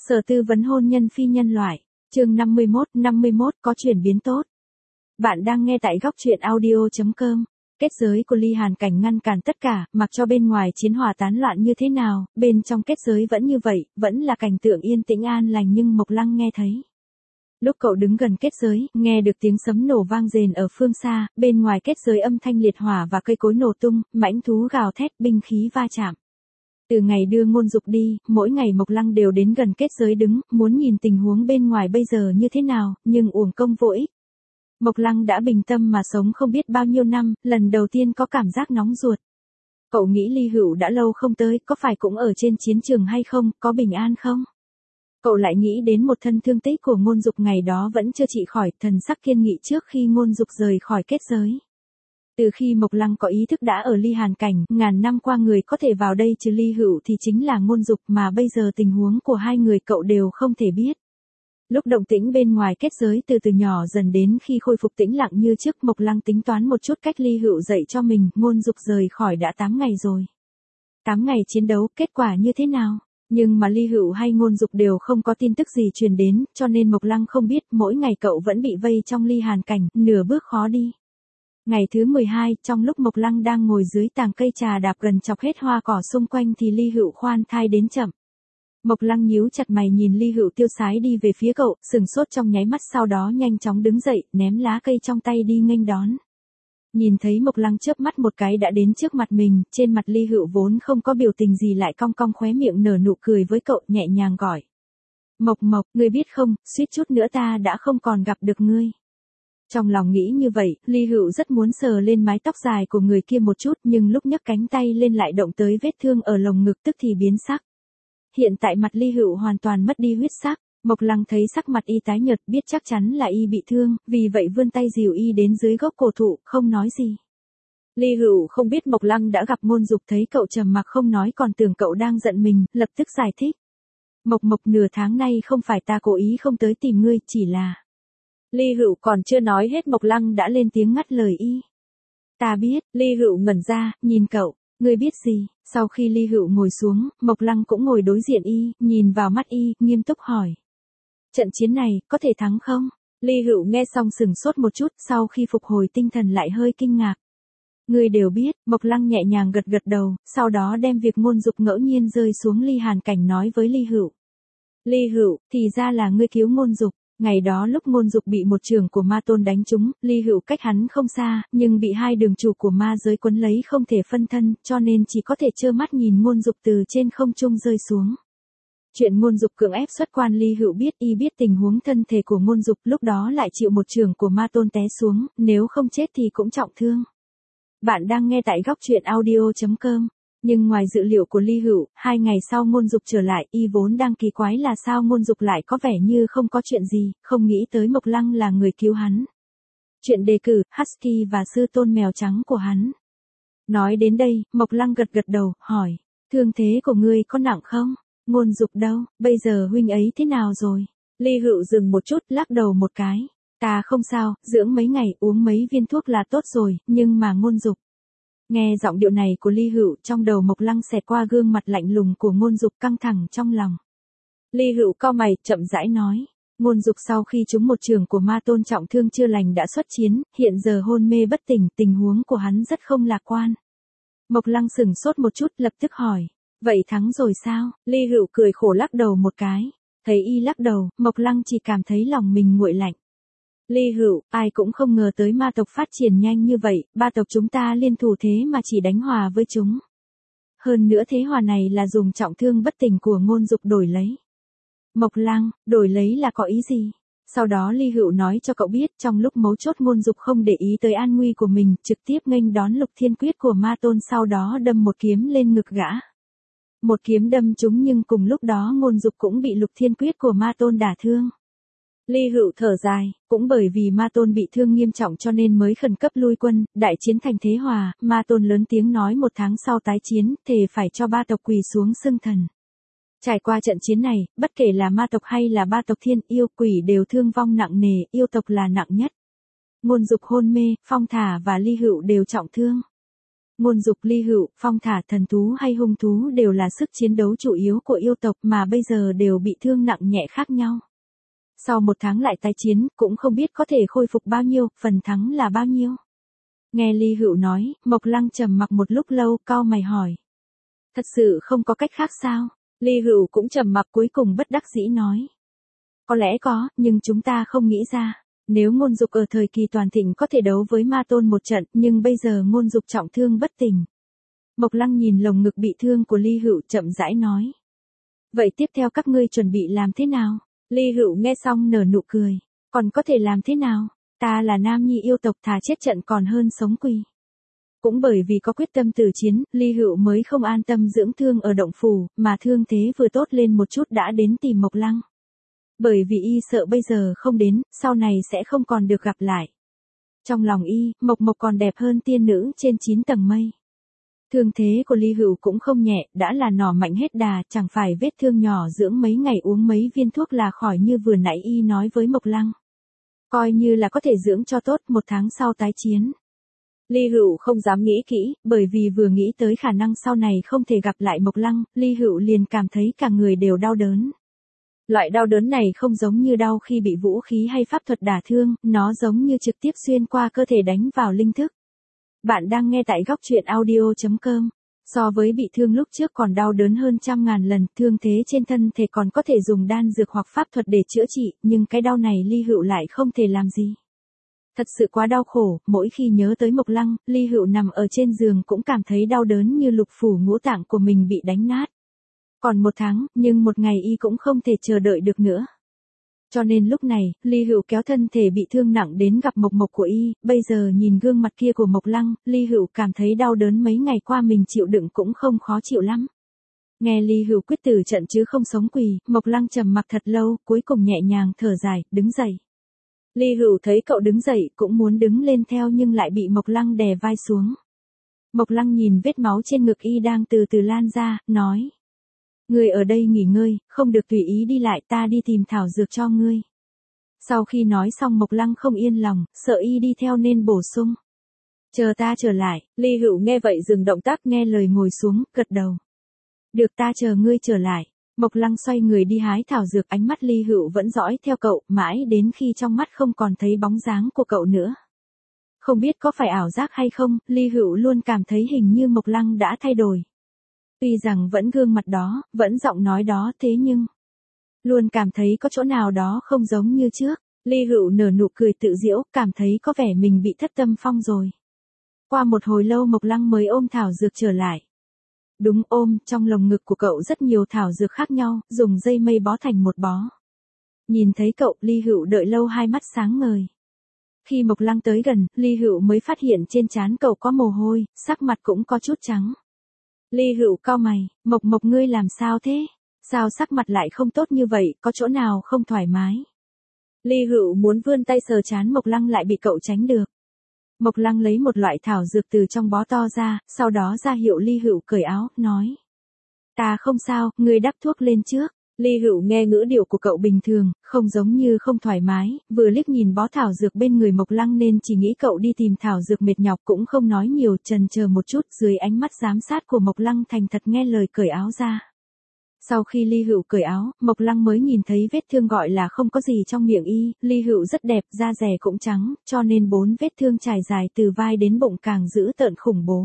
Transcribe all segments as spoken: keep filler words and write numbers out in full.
Sở tư vấn hôn nhân phi nhân loại, chương năm mươi mốt, năm mươi mốt có chuyển biến tốt. Bạn đang nghe tại góc truyện audio chấm com. Kết giới của Ly Hàn Cảnh ngăn cản tất cả, mặc cho bên ngoài chiến hỏa tán loạn như thế nào, bên trong kết giới vẫn như vậy, vẫn là cảnh tượng yên tĩnh an lành nhưng Mộc Lăng nghe thấy. Lúc cậu đứng gần kết giới, nghe được tiếng sấm nổ vang rền ở phương xa, bên ngoài kết giới âm thanh liệt hỏa và cây cối nổ tung, mãnh thú gào thét, binh khí va chạm. Từ ngày đưa Ngôn Dục đi, mỗi ngày Mộc Lăng đều đến gần kết giới đứng, muốn nhìn tình huống bên ngoài bây giờ như thế nào, nhưng uổng công vô ích. Mộc Lăng đã bình tâm mà sống không biết bao nhiêu năm, lần đầu tiên có cảm giác nóng ruột. Cậu nghĩ Ly Hữu đã lâu không tới, có phải cũng ở trên chiến trường hay không, có bình an không? Cậu lại nghĩ đến một thân thương tích của Ngôn Dục ngày đó vẫn chưa trị khỏi, thần sắc kiên nghị trước khi Ngôn Dục rời khỏi kết giới. Từ khi Mộc Lăng có ý thức đã ở Ly Hàn Cảnh, ngàn năm qua người có thể vào đây trừ Ly Hữu thì chính là Ngôn Dục, mà bây giờ tình huống của hai người cậu đều không thể biết. Lúc động tĩnh bên ngoài kết giới từ từ nhỏ dần đến khi khôi phục tĩnh lặng như trước, Mộc Lăng tính toán một chút cách Ly Hữu dạy cho mình, Ngôn Dục rời khỏi đã tám ngày rồi. tám ngày chiến đấu, kết quả như thế nào? Nhưng mà Ly Hữu hay Ngôn Dục đều không có tin tức gì truyền đến, cho nên Mộc Lăng không biết, mỗi ngày cậu vẫn bị vây trong Ly Hàn Cảnh, nửa bước khó đi. Ngày thứ mười hai, trong lúc Mộc Lăng đang ngồi dưới tàng cây trà đạp gần chọc hết hoa cỏ xung quanh thì Ly Hữu khoan thai đến chậm. Mộc Lăng nhíu chặt mày nhìn Ly Hữu tiêu sái đi về phía cậu, sừng sốt trong nháy mắt, sau đó nhanh chóng đứng dậy, ném lá cây trong tay đi nghênh đón. Nhìn thấy Mộc Lăng chớp mắt một cái đã đến trước mặt mình, trên mặt Ly Hữu vốn không có biểu tình gì lại cong cong khóe miệng nở nụ cười với cậu, nhẹ nhàng gọi. Mộc Mộc, ngươi biết không, suýt chút nữa ta đã không còn gặp được ngươi. Trong lòng nghĩ như vậy, Ly Hữu rất muốn sờ lên mái tóc dài của người kia một chút, nhưng lúc nhấc cánh tay lên lại động tới vết thương ở lồng ngực, tức thì biến sắc. Hiện tại mặt Ly Hữu hoàn toàn mất đi huyết sắc, Mộc Lăng thấy sắc mặt y tái nhợt, biết chắc chắn là y bị thương, vì vậy vươn tay dìu y đến dưới gốc cổ thụ, không nói gì. Ly Hữu không biết Mộc Lăng đã gặp Ngôn Dục, thấy cậu trầm mặc không nói còn tưởng cậu đang giận mình, lập tức giải thích. Mộc Mộc, nửa tháng nay không phải ta cố ý không tới tìm ngươi, chỉ là... Ly Hữu còn chưa nói hết Mộc Lăng đã lên tiếng ngắt lời y. Ta biết, Ly Hữu ngẩn ra, nhìn cậu, ngươi biết gì? Sau khi Ly Hữu ngồi xuống, Mộc Lăng cũng ngồi đối diện y, nhìn vào mắt y, nghiêm túc hỏi. Trận chiến này, có thể thắng không? Ly Hữu nghe xong sừng sốt một chút, sau khi phục hồi tinh thần lại hơi kinh ngạc. Ngươi đều biết, Mộc Lăng nhẹ nhàng gật gật đầu, sau đó đem việc Ngôn Dục ngẫu nhiên rơi xuống Ly Hàn Cảnh nói với Ly Hữu. Ly Hữu, thì ra là ngươi cứu Ngôn Dục. Ngày đó lúc Ngôn Dục bị một trường của ma tôn đánh trúng, Ly Hữu cách hắn không xa, nhưng bị hai đường chủ của ma giới quấn lấy không thể phân thân, cho nên chỉ có thể trơ mắt nhìn Ngôn Dục từ trên không trung rơi xuống. Chuyện Ngôn Dục cưỡng ép xuất quan Ly Hữu biết, y biết tình huống thân thể của Ngôn Dục, lúc đó lại chịu một trường của ma tôn té xuống, nếu không chết thì cũng trọng thương. Bạn đang nghe tại góc truyện audio chấm com. Nhưng ngoài dự liệu của Ly Hữu, hai ngày sau Ngôn Dục trở lại, y vốn đang kỳ quái là sao Ngôn Dục lại có vẻ như không có chuyện gì, không nghĩ tới Mộc Lăng là người cứu hắn. Chuyện đề cử, Husky và sư tôn mèo trắng của hắn. Nói đến đây, Mộc Lăng gật gật đầu, hỏi, thương thế của ngươi có nặng không? Ngôn Dục đâu, bây giờ huynh ấy thế nào rồi? Ly Hữu dừng một chút, lắc đầu một cái. Ta không sao, dưỡng mấy ngày, uống mấy viên thuốc là tốt rồi, nhưng mà Ngôn Dục. Nghe giọng điệu này của Ly Hữu, trong đầu Mộc Lăng xẹt qua gương mặt lạnh lùng của Ngôn Dục, căng thẳng trong lòng. Ly Hữu cau mày, chậm rãi nói, Ngôn Dục sau khi trúng một trường của ma tôn trọng thương chưa lành đã xuất chiến, hiện giờ hôn mê bất tỉnh, tình huống của hắn rất không lạc quan. Mộc Lăng sững sốt một chút, lập tức hỏi, vậy thắng rồi sao? Ly Hữu cười khổ lắc đầu một cái, thấy y lắc đầu, Mộc Lăng chỉ cảm thấy lòng mình nguội lạnh. Ly Hữu, ai cũng không ngờ tới ma tộc phát triển nhanh như vậy, ba tộc chúng ta liên thủ thế mà chỉ đánh hòa với chúng. Hơn nữa thế hòa này là dùng trọng thương bất tỉnh của Ngôn Dục đổi lấy. Mộc Lăng, đổi lấy là có ý gì? Sau đó Ly Hữu nói cho cậu biết, trong lúc mấu chốt Ngôn Dục không để ý tới an nguy của mình, trực tiếp nghênh đón Lục Thiên Quyết của ma tôn, sau đó đâm một kiếm lên ngực gã. Một kiếm đâm trúng, nhưng cùng lúc đó Ngôn Dục cũng bị Lục Thiên Quyết của ma tôn đả thương. Ly Hữu thở dài, cũng bởi vì ma tôn bị thương nghiêm trọng cho nên mới khẩn cấp lui quân, đại chiến thành thế hòa, ma tôn lớn tiếng nói một tháng sau tái chiến, thề phải cho ba tộc quỳ xuống xưng thần. Trải qua trận chiến này, bất kể là ma tộc hay là ba tộc thiên, yêu, quỷ đều thương vong nặng nề, yêu tộc là nặng nhất. Ngôn Dục hôn mê, Phong Thả và Ly Hữu đều trọng thương. Ngôn dục, ly hữu, phong thả, thần thú hay hung thú đều là sức chiến đấu chủ yếu của yêu tộc mà bây giờ đều bị thương nặng nhẹ khác nhau. Sau một tháng lại tái chiến, cũng không biết có thể khôi phục bao nhiêu, phần thắng là bao nhiêu. Nghe ly hữu nói, Mộc Lăng trầm mặc một lúc lâu, cau mày hỏi. Thật sự không có cách khác sao? Ly hữu cũng trầm mặc cuối cùng bất đắc dĩ nói. Có lẽ có, nhưng chúng ta không nghĩ ra. Nếu ngôn dục ở thời kỳ toàn thịnh có thể đấu với ma tôn một trận, nhưng bây giờ ngôn dục trọng thương bất tỉnh. Mộc Lăng nhìn lồng ngực bị thương của Ly Hữu chậm rãi nói. Vậy tiếp theo các ngươi chuẩn bị làm thế nào? Ly Hữu nghe xong nở nụ cười. Còn có thể làm thế nào? Ta là nam nhi yêu tộc, thà chết trận còn hơn sống quỳ. Cũng bởi vì có quyết tâm từ chiến, Ly Hữu mới không an tâm dưỡng thương ở động phủ, mà thương thế vừa tốt lên một chút đã đến tìm Mộc Lăng. Bởi vì y sợ bây giờ không đến, sau này sẽ không còn được gặp lại. Trong lòng y, Mộc Mộc còn đẹp hơn tiên nữ trên chín tầng mây. Thương thế của Ly Hữu cũng không nhẹ, đã là nỏ mạnh hết đà, chẳng phải vết thương nhỏ dưỡng mấy ngày uống mấy viên thuốc là khỏi như vừa nãy y nói với Mộc Lăng. Coi như là có thể dưỡng cho tốt, một tháng sau tái chiến. Ly Hữu không dám nghĩ kỹ, bởi vì vừa nghĩ tới khả năng sau này không thể gặp lại Mộc Lăng, Ly Hữu liền cảm thấy cả người đều đau đớn. Loại đau đớn này không giống như đau khi bị vũ khí hay pháp thuật đả thương, nó giống như trực tiếp xuyên qua cơ thể đánh vào linh thức. Bạn đang nghe tại góc truyện audio chấm com. So với bị thương lúc trước còn đau đớn hơn trăm ngàn lần, thương thế trên thân thể còn có thể dùng đan dược hoặc pháp thuật để chữa trị, nhưng cái đau này Ly Hữu lại không thể làm gì. Thật sự quá đau khổ, mỗi khi nhớ tới Mộc Lăng, Ly Hữu nằm ở trên giường cũng cảm thấy đau đớn như lục phủ ngũ tạng của mình bị đánh nát. Còn một tháng, nhưng một ngày y cũng không thể chờ đợi được nữa. Cho nên lúc này, Ly Hữu kéo thân thể bị thương nặng đến gặp Mộc Mộc của y, bây giờ nhìn gương mặt kia của Mộc Lăng, Ly Hữu cảm thấy đau đớn mấy ngày qua mình chịu đựng cũng không khó chịu lắm. Nghe Ly Hữu quyết tử trận chứ không sống quỳ, Mộc Lăng trầm mặc thật lâu, cuối cùng nhẹ nhàng thở dài, đứng dậy. Ly Hữu thấy cậu đứng dậy cũng muốn đứng lên theo nhưng lại bị Mộc Lăng đè vai xuống. Mộc Lăng nhìn vết máu trên ngực y đang từ từ lan ra, nói. Ngươi ở đây nghỉ ngơi, không được tùy ý đi lại, ta đi tìm thảo dược cho ngươi. Sau khi nói xong Mộc Lăng không yên lòng, sợ y đi theo nên bổ sung. Chờ ta trở lại, Ly Hữu nghe vậy dừng động tác nghe lời ngồi xuống, gật đầu. Được, ta chờ ngươi trở lại. Mộc Lăng xoay người đi hái thảo dược, ánh mắt Ly Hữu vẫn dõi theo cậu, mãi đến khi trong mắt không còn thấy bóng dáng của cậu nữa. Không biết có phải ảo giác hay không, Ly Hữu luôn cảm thấy hình như Mộc Lăng đã thay đổi. Tuy rằng vẫn gương mặt đó, vẫn giọng nói đó, thế nhưng luôn cảm thấy có chỗ nào đó không giống như trước. Ly Hữu nở nụ cười tự giễu, cảm thấy có vẻ mình bị thất tâm phong rồi. Qua một hồi lâu Mộc Lăng mới ôm thảo dược trở lại. Đúng, ôm, trong lồng ngực của cậu rất nhiều thảo dược khác nhau, dùng dây mây bó thành một bó. Nhìn thấy cậu, Ly Hữu đợi lâu hai mắt sáng ngời. Khi Mộc Lăng tới gần, Ly Hữu mới phát hiện trên trán cậu có mồ hôi, sắc mặt cũng có chút trắng. Ly Hữu cau mày, Mộc Mộc ngươi làm sao thế? Sao sắc mặt lại không tốt như vậy, có chỗ nào không thoải mái? Ly Hữu muốn vươn tay sờ trán Mộc Lăng lại bị cậu tránh được. Mộc Lăng lấy một loại thảo dược từ trong bó to ra, sau đó ra hiệu Ly Hữu cởi áo, nói. Ta không sao, ngươi đắp thuốc lên trước. Ly Hữu nghe ngữ điệu của cậu bình thường, không giống như không thoải mái, vừa liếc nhìn bó thảo dược bên người Mộc Lăng nên chỉ nghĩ cậu đi tìm thảo dược mệt nhọc cũng không nói nhiều, chần chờ một chút dưới ánh mắt giám sát của Mộc Lăng thành thật nghe lời cởi áo ra. Sau khi Ly Hữu cởi áo, Mộc Lăng mới nhìn thấy vết thương gọi là không có gì trong miệng y, Ly Hữu rất đẹp, da dẻ cũng trắng, cho nên bốn vết thương trải dài từ vai đến bụng càng dữ tợn khủng bố.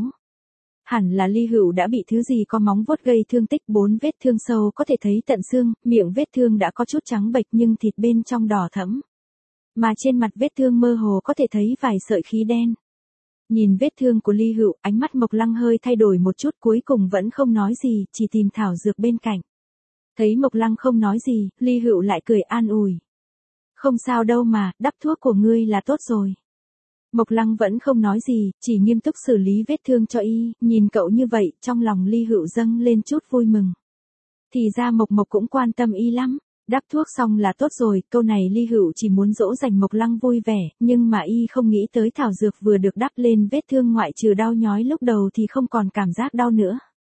Hẳn là Ly Hữu đã bị thứ gì có móng vuốt gây thương tích, bốn vết thương sâu có thể thấy tận xương, miệng vết thương đã có chút trắng bệch nhưng thịt bên trong đỏ thẫm. Mà trên mặt vết thương mơ hồ có thể thấy vài sợi khí đen. Nhìn vết thương của Ly Hữu, ánh mắt Mộc Lăng hơi thay đổi một chút, cuối cùng vẫn không nói gì, chỉ tìm thảo dược bên cạnh. Thấy Mộc Lăng không nói gì, Ly Hữu lại cười an ủi. Không sao đâu mà, đắp thuốc của ngươi là tốt rồi. Mộc Lăng vẫn không nói gì, chỉ nghiêm túc xử lý vết thương cho y, nhìn cậu như vậy, trong lòng Ly Hữu dâng lên chút vui mừng. Thì ra Mộc Mộc cũng quan tâm y lắm, đắp thuốc xong là tốt rồi, câu này Ly Hữu chỉ muốn dỗ dành Mộc Lăng vui vẻ, nhưng mà y không nghĩ tới thảo dược vừa được đắp lên vết thương ngoại trừ đau nhói lúc đầu thì không còn cảm giác đau nữa.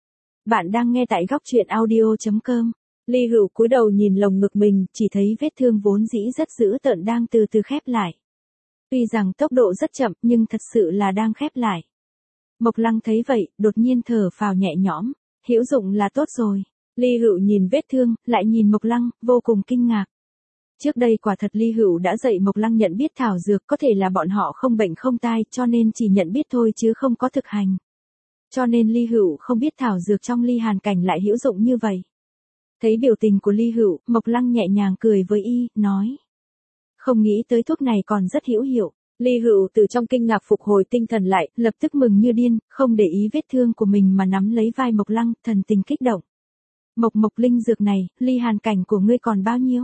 Bạn đang nghe tại góc truyện audio chấm com. Ly Hữu cúi đầu nhìn lồng ngực mình, chỉ thấy vết thương vốn dĩ rất dữ tợn đang từ từ khép lại. Tuy rằng tốc độ rất chậm nhưng thật sự là đang khép lại. Mộc Lăng thấy vậy, đột nhiên thở phào nhẹ nhõm, hữu dụng là tốt rồi. Ly Hữu nhìn vết thương, lại nhìn Mộc Lăng, vô cùng kinh ngạc. Trước đây quả thật Ly Hữu đã dạy Mộc Lăng nhận biết thảo dược, có thể là bọn họ không bệnh không tai, cho nên chỉ nhận biết thôi chứ không có thực hành. Cho nên Ly Hữu không biết thảo dược trong ly hàn cảnh lại hữu dụng như vậy. Thấy biểu tình của Ly Hữu, Mộc Lăng nhẹ nhàng cười với y, nói. Không nghĩ tới thuốc này còn rất hữu hiệu. Ly Hữu từ trong kinh ngạc phục hồi tinh thần lại, lập tức mừng như điên, không để ý vết thương của mình mà nắm lấy vai Mộc Lăng, thần tình kích động. Mộc Mộc linh dược này, ly hàn cảnh của ngươi còn bao nhiêu?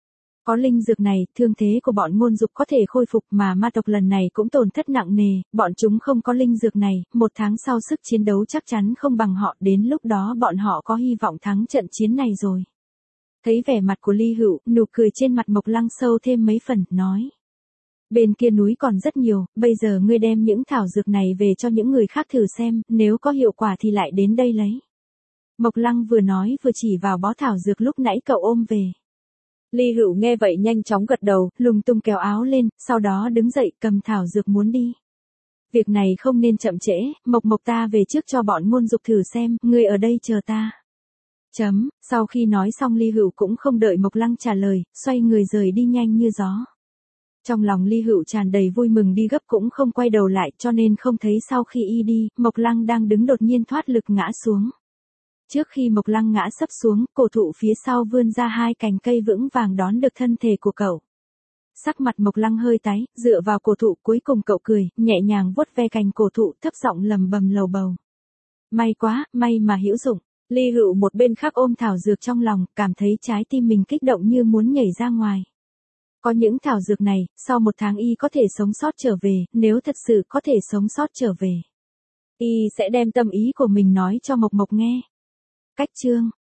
Có linh dược này, thương thế của bọn ngôn dục có thể khôi phục mà ma tộc lần này cũng tổn thất nặng nề, bọn chúng không có linh dược này, một tháng sau sức chiến đấu chắc chắn không bằng họ, đến lúc đó bọn họ có hy vọng thắng trận chiến này rồi. Thấy vẻ mặt của Ly Hữu, nụ cười trên mặt Mộc Lăng sâu thêm mấy phần, nói. Bên kia núi còn rất nhiều, bây giờ ngươi đem những thảo dược này về cho những người khác thử xem, nếu có hiệu quả thì lại đến đây lấy. Mộc Lăng vừa nói vừa chỉ vào bó thảo dược lúc nãy cậu ôm về. Ly Hữu nghe vậy nhanh chóng gật đầu, lùng tung kéo áo lên, sau đó đứng dậy cầm thảo dược muốn đi. Việc này không nên chậm trễ, Mộc Mộc ta về trước cho bọn ngôn dục thử xem, ngươi ở đây chờ ta. Chấm, sau khi nói xong Ly Hữu cũng không đợi Mộc Lăng trả lời, xoay người rời đi nhanh như gió. Trong lòng Ly Hữu tràn đầy vui mừng đi gấp cũng không quay đầu lại cho nên không thấy sau khi y đi, Mộc Lăng đang đứng đột nhiên thoát lực ngã xuống. Trước khi Mộc Lăng ngã sấp xuống, cổ thụ phía sau vươn ra hai cành cây vững vàng đón được thân thể của cậu. Sắc mặt Mộc Lăng hơi tái, dựa vào cổ thụ cuối cùng cậu cười, nhẹ nhàng vuốt ve cành cổ thụ thấp giọng lầm bầm lầu bầu. May quá, may mà hữu dụng. Ly Hữu một bên khác ôm thảo dược trong lòng, cảm thấy trái tim mình kích động như muốn nhảy ra ngoài. Có những thảo dược này, sau một tháng y có thể sống sót trở về, nếu thật sự có thể sống sót trở về. Y sẽ đem tâm ý của mình nói cho Mộc Mộc nghe. Cách chương